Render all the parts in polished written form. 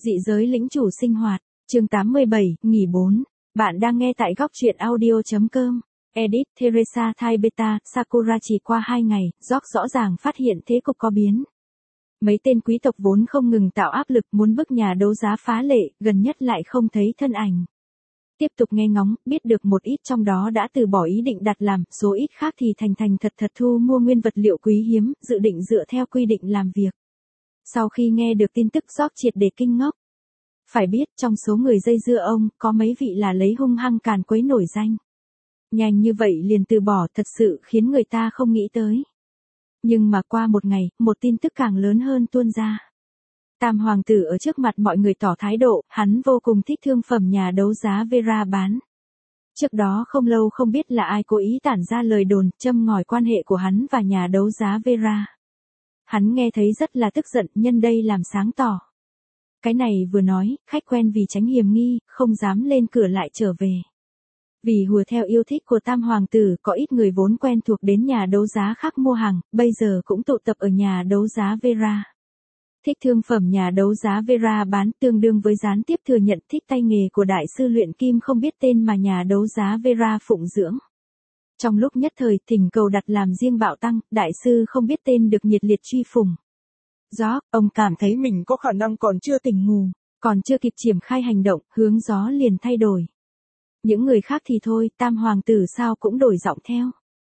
Dị giới lĩnh chủ sinh hoạt, chương 87, nghỉ 4. Bạn đang nghe tại góc truyện audio.com. Edit, Teresa Thai Beta, Sakura chỉ qua 2 ngày, Rock rõ ràng phát hiện thế cục có biến. Mấy tên quý tộc vốn không ngừng tạo áp lực muốn bức nhà đấu giá phá lệ, gần nhất lại không thấy thân ảnh. Tiếp tục nghe ngóng, biết được một ít trong đó đã từ bỏ ý định đặt làm, số ít khác thì thành thật thu mua nguyên vật liệu quý hiếm, dự định dựa theo quy định làm việc. Sau khi nghe được tin tức Rock triệt để kinh ngốc. Phải biết trong số người dây dưa ông, có mấy vị là lấy hung hăng càn quấy nổi danh. Nhanh như vậy liền từ bỏ thật sự khiến người ta không nghĩ tới. Nhưng mà qua một ngày, một tin tức càng lớn hơn tuôn ra. Tam hoàng tử ở trước mặt mọi người tỏ thái độ, hắn vô cùng thích thương phẩm nhà đấu giá Vera bán. Trước đó không lâu không biết là ai cố ý tản ra lời đồn, châm ngòi quan hệ của hắn và nhà đấu giá Vera. Hắn nghe thấy rất là tức giận, nhân đây làm sáng tỏ. Cái này vừa nói, khách quen vì tránh hiểm nghi, không dám lên cửa lại trở về. Vì hùa theo yêu thích của tam hoàng tử, có ít người vốn quen thuộc đến nhà đấu giá khác mua hàng, bây giờ cũng tụ tập ở nhà đấu giá Vera. Thích thương phẩm nhà đấu giá Vera bán tương đương với gián tiếp thừa nhận thích tay nghề của đại sư luyện kim không biết tên mà nhà đấu giá Vera phụng dưỡng. Trong lúc nhất thời thỉnh cầu đặt làm riêng bạo tăng, đại sư không biết tên được nhiệt liệt truy phủng. Gió, ông cảm thấy mình có khả năng còn chưa tỉnh ngủ, còn chưa kịp triển khai hành động, hướng gió liền thay đổi. Những người khác thì thôi, tam hoàng tử sao cũng đổi giọng theo.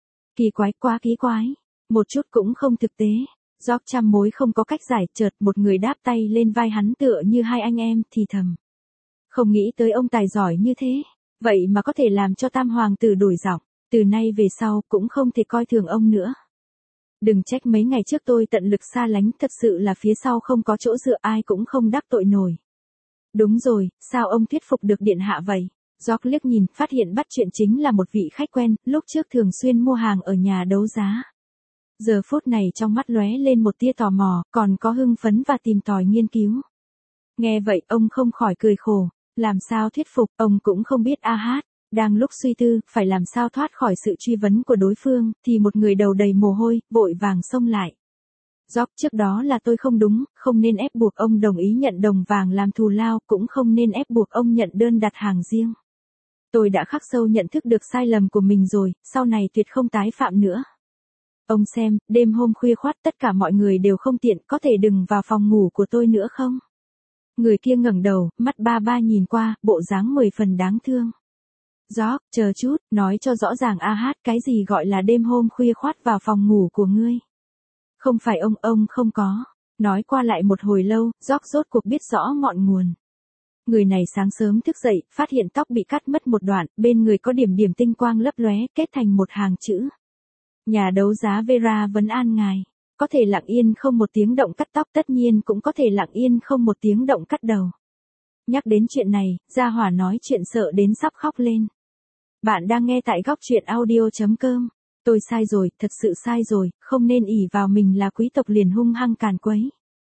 Kỳ quái, quá kỳ quái, một chút cũng không thực tế. Gió trăm mối không có cách giải, chợt một người đáp tay lên vai hắn tựa như hai anh em, thì thầm. Không nghĩ tới ông tài giỏi như thế, vậy mà có thể làm cho tam hoàng tử đổi giọng, từ nay về sau cũng không thể coi thường ông nữa. Đừng trách mấy ngày trước tôi tận lực xa lánh, thật sự là phía sau không có chỗ dựa, ai cũng không đắc tội nổi. Đúng rồi, sao ông thuyết phục được điện hạ vậy? Gióc liếc nhìn, phát hiện bắt chuyện chính là một vị khách quen, lúc trước thường xuyên mua hàng ở nhà đấu giá. Giờ phút này trong mắt lóe lên một tia tò mò, còn có hưng phấn và tìm tòi nghiên cứu. Nghe vậy ông không khỏi cười khổ, làm sao thuyết phục, ông cũng không biết a hát. Đang lúc suy tư, phải làm sao thoát khỏi sự truy vấn của đối phương, thì một người đầu đầy mồ hôi, vội vàng xông lại. Gióc, trước đó là tôi không đúng, không nên ép buộc ông đồng ý nhận đồng vàng làm thù lao, cũng không nên ép buộc ông nhận đơn đặt hàng riêng. Tôi đã khắc sâu nhận thức được sai lầm của mình rồi, sau này tuyệt không tái phạm nữa. Ông xem, đêm hôm khuya khoắt tất cả mọi người đều không tiện, có thể đừng vào phòng ngủ của tôi nữa không? Người kia ngẩng đầu, mắt ba ba nhìn qua, bộ dáng 10 phần đáng thương. Gió, chờ chút, nói cho rõ ràng a hát, cái gì gọi là đêm hôm khuya khoắt vào phòng ngủ của ngươi? Không phải ông không có. Nói qua lại một hồi lâu, Gióc rốt cuộc biết rõ ngọn nguồn. Người này sáng sớm thức dậy, phát hiện tóc bị cắt mất một đoạn, bên người có điểm điểm tinh quang lấp lóe, kết thành một hàng chữ. Nhà đấu giá Vera vấn an ngài. Có thể lặng yên không một tiếng động cắt tóc, tất nhiên cũng có thể lặng yên không một tiếng động cắt đầu. Nhắc đến chuyện này, gia hỏa nói chuyện sợ đến sắp khóc lên. Bạn đang nghe tại góc truyện audio.com. Tôi sai rồi, thật sự sai rồi, không nên ỷ vào mình là quý tộc liền hung hăng càn quấy.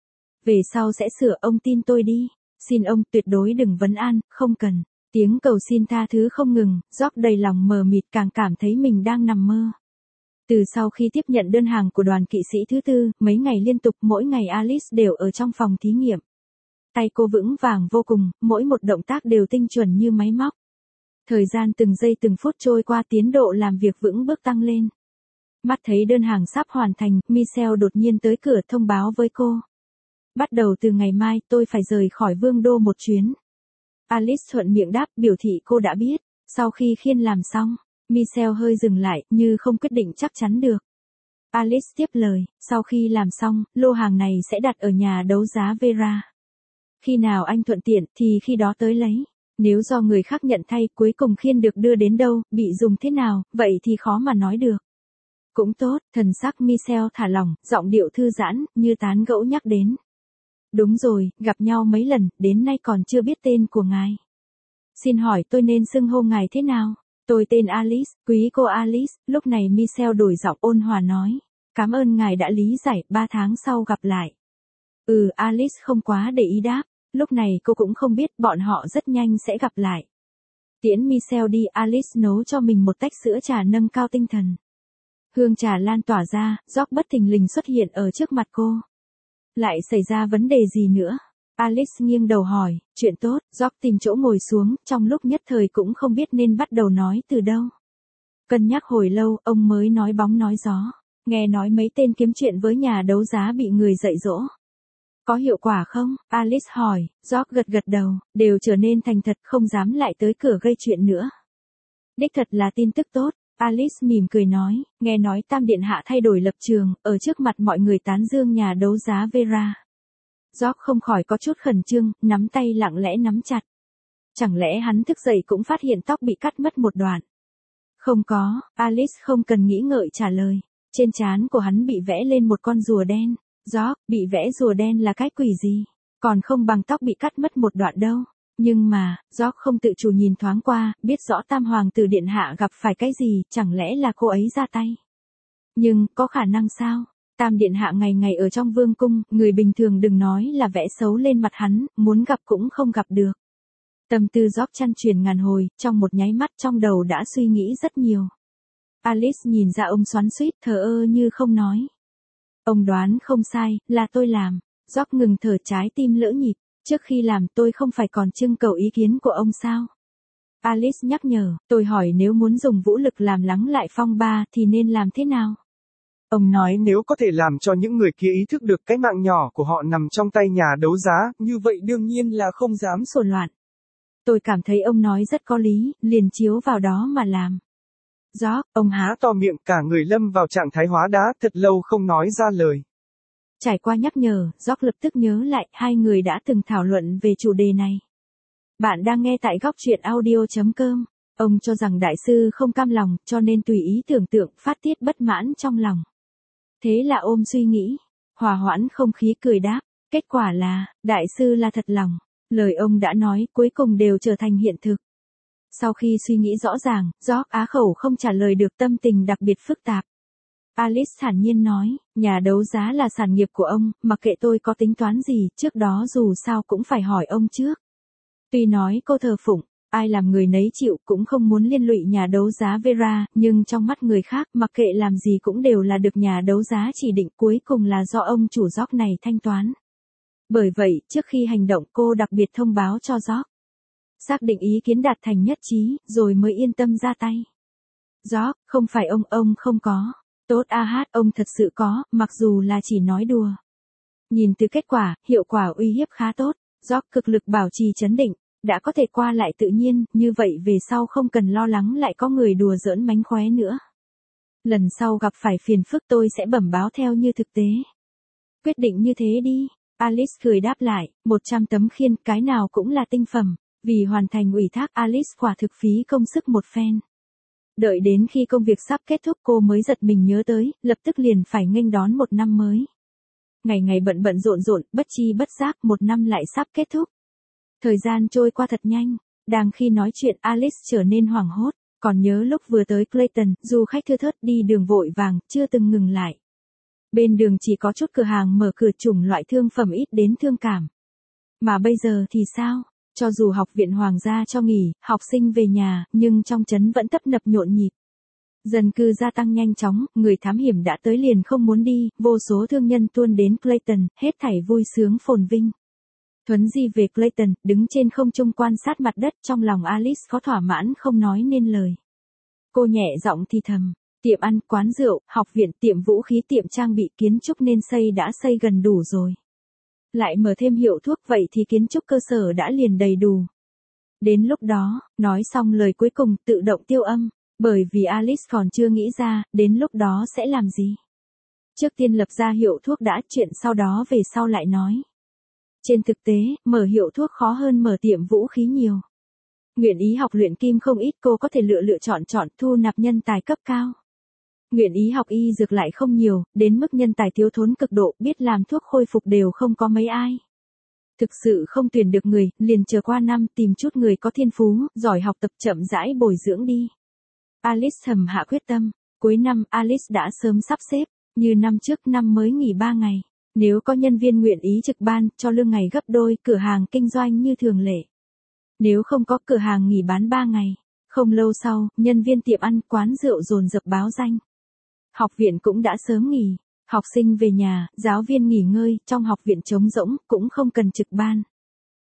Về sau sẽ sửa, ông tin tôi đi. Xin ông tuyệt đối đừng vấn an, không cần. Tiếng cầu xin tha thứ không ngừng, Gióc đầy lòng mờ mịt, càng cảm thấy mình đang nằm mơ. Từ sau khi tiếp nhận đơn hàng của đoàn kỵ sĩ thứ tư, mấy ngày liên tục mỗi ngày Alice đều ở trong phòng thí nghiệm. Tay cô vững vàng vô cùng, mỗi một động tác đều tinh chuẩn như máy móc. Thời gian từng giây từng phút trôi qua, tiến độ làm việc vững bước tăng lên. Mắt thấy đơn hàng sắp hoàn thành, Michelle đột nhiên tới cửa thông báo với cô. Bắt đầu từ ngày mai, tôi phải rời khỏi vương đô một chuyến. Alice thuận miệng đáp, biểu thị cô đã biết. Sau khi khiên làm xong, Michelle hơi dừng lại, như không quyết định chắc chắn được. Alice tiếp lời, sau khi làm xong, lô hàng này sẽ đặt ở nhà đấu giá Vera. Khi nào anh thuận tiện, thì khi đó tới lấy. Nếu do người khác nhận thay, cuối cùng khiên được đưa đến đâu, bị dùng thế nào, vậy thì khó mà nói được. Cũng tốt, thần sắc Michelle thả lỏng, giọng điệu thư giãn, như tán gẫu nhắc đến. Đúng rồi, gặp nhau mấy lần, đến nay còn chưa biết tên của ngài. Xin hỏi tôi nên xưng hô ngài thế nào? Tôi tên Alice, quý cô Alice. Lúc này Michelle đổi giọng ôn hòa nói. Cảm ơn ngài đã lý giải, 3 tháng sau gặp lại. Alice không quá để ý đáp. Lúc này cô cũng không biết bọn họ rất nhanh sẽ gặp lại. Tiễn Michelle đi, Alice nấu cho mình một tách sữa trà nâng cao tinh thần. Hương trà lan tỏa ra, Gióc bất thình lình xuất hiện ở trước mặt cô. Lại xảy ra vấn đề gì nữa? Alice nghiêng đầu hỏi, chuyện tốt, George tìm chỗ ngồi xuống, trong lúc nhất thời cũng không biết nên bắt đầu nói từ đâu. Cân nhắc hồi lâu, ông mới nói bóng nói gió. Nghe nói mấy tên kiếm chuyện với nhà đấu giá bị người dạy dỗ. Có hiệu quả không? Alice hỏi, George gật gật đầu, đều trở nên thành thật không dám lại tới cửa gây chuyện nữa. Đích thật là tin tức tốt. Alice mỉm cười nói, nghe nói Tam Điện Hạ thay đổi lập trường, ở trước mặt mọi người tán dương nhà đấu giá Vera. George không khỏi có chút khẩn trương, nắm tay lặng lẽ nắm chặt. Chẳng lẽ hắn thức dậy cũng phát hiện tóc bị cắt mất một đoạn? Không có, Alice không cần nghĩ ngợi trả lời. Trên trán của hắn bị vẽ lên một con rùa đen. George, bị vẽ rùa đen là cái quỷ gì? Còn không bằng tóc bị cắt mất một đoạn đâu. Nhưng mà, George không tự chủ nhìn thoáng qua, biết rõ Tam Hoàng tử Điện Hạ gặp phải cái gì, chẳng lẽ là cô ấy ra tay? Nhưng, có khả năng sao? Tam Điện Hạ ngày ngày ở trong vương cung, người bình thường đừng nói là vẽ xấu lên mặt hắn, muốn gặp cũng không gặp được. Tâm tư George chăn chuyển ngàn hồi, trong một nháy mắt trong đầu đã suy nghĩ rất nhiều. Alice nhìn ra ông xoắn xuýt, thờ ơ như không nói. Ông đoán không sai, là tôi làm. George ngừng thở, trái tim lỡ nhịp. Trước khi làm tôi không phải còn trưng cầu ý kiến của ông sao? Alice nhắc nhở, tôi hỏi nếu muốn dùng vũ lực làm lắng lại phong ba thì nên làm thế nào? Ông nói nếu có thể làm cho những người kia ý thức được cái mạng nhỏ của họ nằm trong tay nhà đấu giá, như vậy đương nhiên là không dám sồn loạn. Tôi cảm thấy ông nói rất có lý, liền chiếu vào đó mà làm. George, ông há to miệng, cả người lâm vào trạng thái hóa đá, thật lâu không nói ra lời. Trải qua nhắc nhở, George lập tức nhớ lại, hai người đã từng thảo luận về chủ đề này. Bạn đang nghe tại góc truyện audio.com. Ông cho rằng đại sư không cam lòng, cho nên tùy ý tưởng tượng, phát tiết bất mãn trong lòng. Thế là ôm suy nghĩ, hòa hoãn không khí cười đáp, kết quả là, đại sư là thật lòng. Lời ông đã nói cuối cùng đều trở thành hiện thực. Sau khi suy nghĩ rõ ràng, George á khẩu không trả lời được, tâm tình đặc biệt phức tạp. Alice thản nhiên nói, nhà đấu giá là sản nghiệp của ông, mặc kệ tôi có tính toán gì, trước đó dù sao cũng phải hỏi ông trước. Tuy nói cô thờ phụng, ai làm người nấy chịu, cũng không muốn liên lụy nhà đấu giá Vera, nhưng trong mắt người khác, mặc kệ làm gì cũng đều là được nhà đấu giá chỉ định, cuối cùng là do ông chủ George này thanh toán. Bởi vậy, trước khi hành động cô đặc biệt thông báo cho George. Xác định ý kiến đạt thành nhất trí, rồi mới yên tâm ra tay. George, không phải ông không có. Tốt ông thật sự có, mặc dù là chỉ nói đùa. Nhìn từ kết quả, hiệu quả uy hiếp khá tốt. George cực lực bảo trì trấn định, đã có thể qua lại tự nhiên, như vậy về sau không cần lo lắng lại có người đùa giỡn mánh khóe nữa. Lần sau gặp phải phiền phức tôi sẽ bẩm báo theo như thực tế. Quyết định như thế đi. Alice cười đáp lại, 100 tấm khiên, cái nào cũng là tinh phẩm. Vì hoàn thành ủy thác, Alice quả thực phí công sức một phen. Đợi đến khi công việc sắp kết thúc cô mới giật mình nhớ tới, lập tức liền phải nghênh đón một năm mới. Ngày ngày bận bận rộn rộn, bất chi bất giác một năm lại sắp kết thúc. Thời gian trôi qua thật nhanh, đang khi nói chuyện Alice trở nên hoảng hốt, còn nhớ lúc vừa tới Clayton, du khách thưa thớt đi đường vội vàng, chưa từng ngừng lại. Bên đường chỉ có chút cửa hàng mở cửa chủng loại thương phẩm ít đến thương cảm. Mà bây giờ thì sao? Cho dù học viện hoàng gia cho nghỉ, học sinh về nhà, nhưng trong trấn vẫn tấp nập nhộn nhịp. Dân cư gia tăng nhanh chóng, người thám hiểm đã tới liền không muốn đi, vô số thương nhân tuôn đến Clayton, hết thảy vui sướng phồn vinh. Thuấn di về Clayton, đứng trên không trung quan sát mặt đất, trong lòng Alice có thỏa mãn không nói nên lời. Cô nhẹ giọng thì thầm, tiệm ăn, quán rượu, học viện, tiệm vũ khí, tiệm trang bị, kiến trúc nên xây đã xây gần đủ rồi. Lại mở thêm hiệu thuốc, vậy thì kiến trúc cơ sở đã liền đầy đủ. Đến lúc đó, nói xong lời cuối cùng tự động tiêu âm, bởi vì Alice còn chưa nghĩ ra, đến lúc đó sẽ làm gì. Trước tiên lập ra hiệu thuốc đã, chuyện sau đó về sau lại nói. Trên thực tế, mở hiệu thuốc khó hơn mở tiệm vũ khí nhiều. Nguyện ý học luyện kim không ít, cô có thể lựa chọn thu nạp nhân tài cấp cao. Nguyện ý học y dược lại không nhiều, đến mức nhân tài thiếu thốn cực độ, biết làm thuốc khôi phục đều không có mấy ai. Thực sự không tuyển được người, liền chờ qua năm tìm chút người có thiên phú, giỏi học tập, chậm rãi bồi dưỡng đi. Alice thầm hạ quyết tâm, cuối năm Alice đã sớm sắp xếp, như năm trước năm mới nghỉ 3 ngày. Nếu có nhân viên nguyện ý trực ban, cho lương ngày gấp đôi, cửa hàng kinh doanh như thường lệ. Nếu không có, cửa hàng nghỉ bán 3 ngày. Không lâu sau, nhân viên tiệm ăn, quán rượu dồn dập báo danh. Học viện cũng đã sớm nghỉ, học sinh về nhà, giáo viên nghỉ ngơi, trong học viện trống rỗng, cũng không cần trực ban.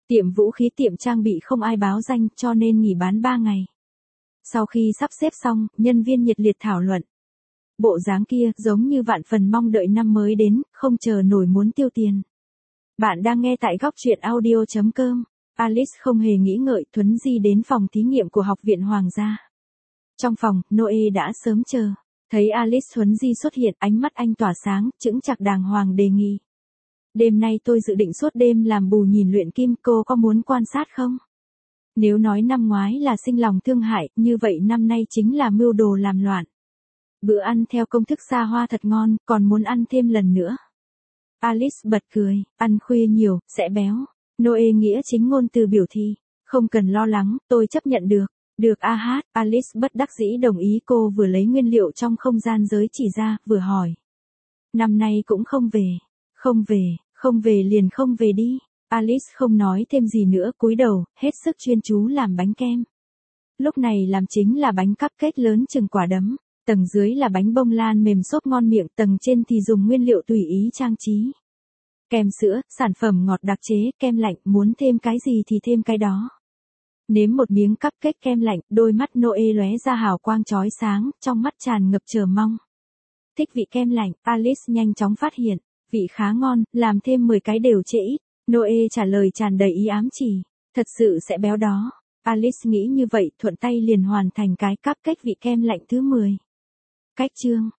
Tiệm vũ khí tiệm trang bị không ai báo danh cho nên nghỉ bán 3 ngày. Sau khi sắp xếp xong, nhân viên nhiệt liệt thảo luận. Bộ dáng kia giống như vạn phần mong đợi năm mới đến, không chờ nổi muốn tiêu tiền. Bạn đang nghe tại góc truyện audio.com. Alice không hề nghĩ ngợi thuấn di đến phòng thí nghiệm của Học viện Hoàng gia. Trong phòng, Noe đã sớm chờ. Thấy Alice thuấn di xuất hiện, ánh mắt anh tỏa sáng, chững chạc đàng hoàng đề nghị. Đêm nay tôi dự định suốt đêm làm bù nhìn luyện kim, cô có muốn quan sát không? Nếu nói năm ngoái là sinh lòng thương hại, như vậy năm nay chính là mưu đồ làm loạn. Bữa ăn theo công thức xa hoa thật ngon, còn muốn ăn thêm lần nữa. Alice bật cười, ăn khuya nhiều, sẽ béo. Noe nghĩa chính ngôn từ biểu thị. Không cần lo lắng, tôi chấp nhận được. Được a hát, Alice bất đắc dĩ đồng ý, cô vừa lấy nguyên liệu trong không gian giới chỉ ra, vừa hỏi. Năm nay cũng không về. Không về liền không về đi. Alice không nói thêm gì nữa, cúi đầu, hết sức chuyên chú làm bánh kem. Lúc này làm chính là bánh cupcake lớn chừng quả đấm. Tầng dưới là bánh bông lan mềm xốp ngon miệng, tầng trên thì dùng nguyên liệu tùy ý trang trí. Kem sữa, sản phẩm ngọt đặc chế, kem lạnh, muốn thêm cái gì thì thêm cái đó. Nếm một miếng cupcake kem lạnh, đôi mắt Noe lóe ra hào quang chói sáng, trong mắt tràn ngập chờ mong. Thích vị kem lạnh, Alice nhanh chóng phát hiện, vị khá ngon, làm thêm 10 cái đều trễ ít. Noe trả lời tràn đầy ý ám chỉ, thật sự sẽ béo đó. Alice nghĩ như vậy, thuận tay liền hoàn thành cái cupcake vị kem lạnh thứ 10. Cách chương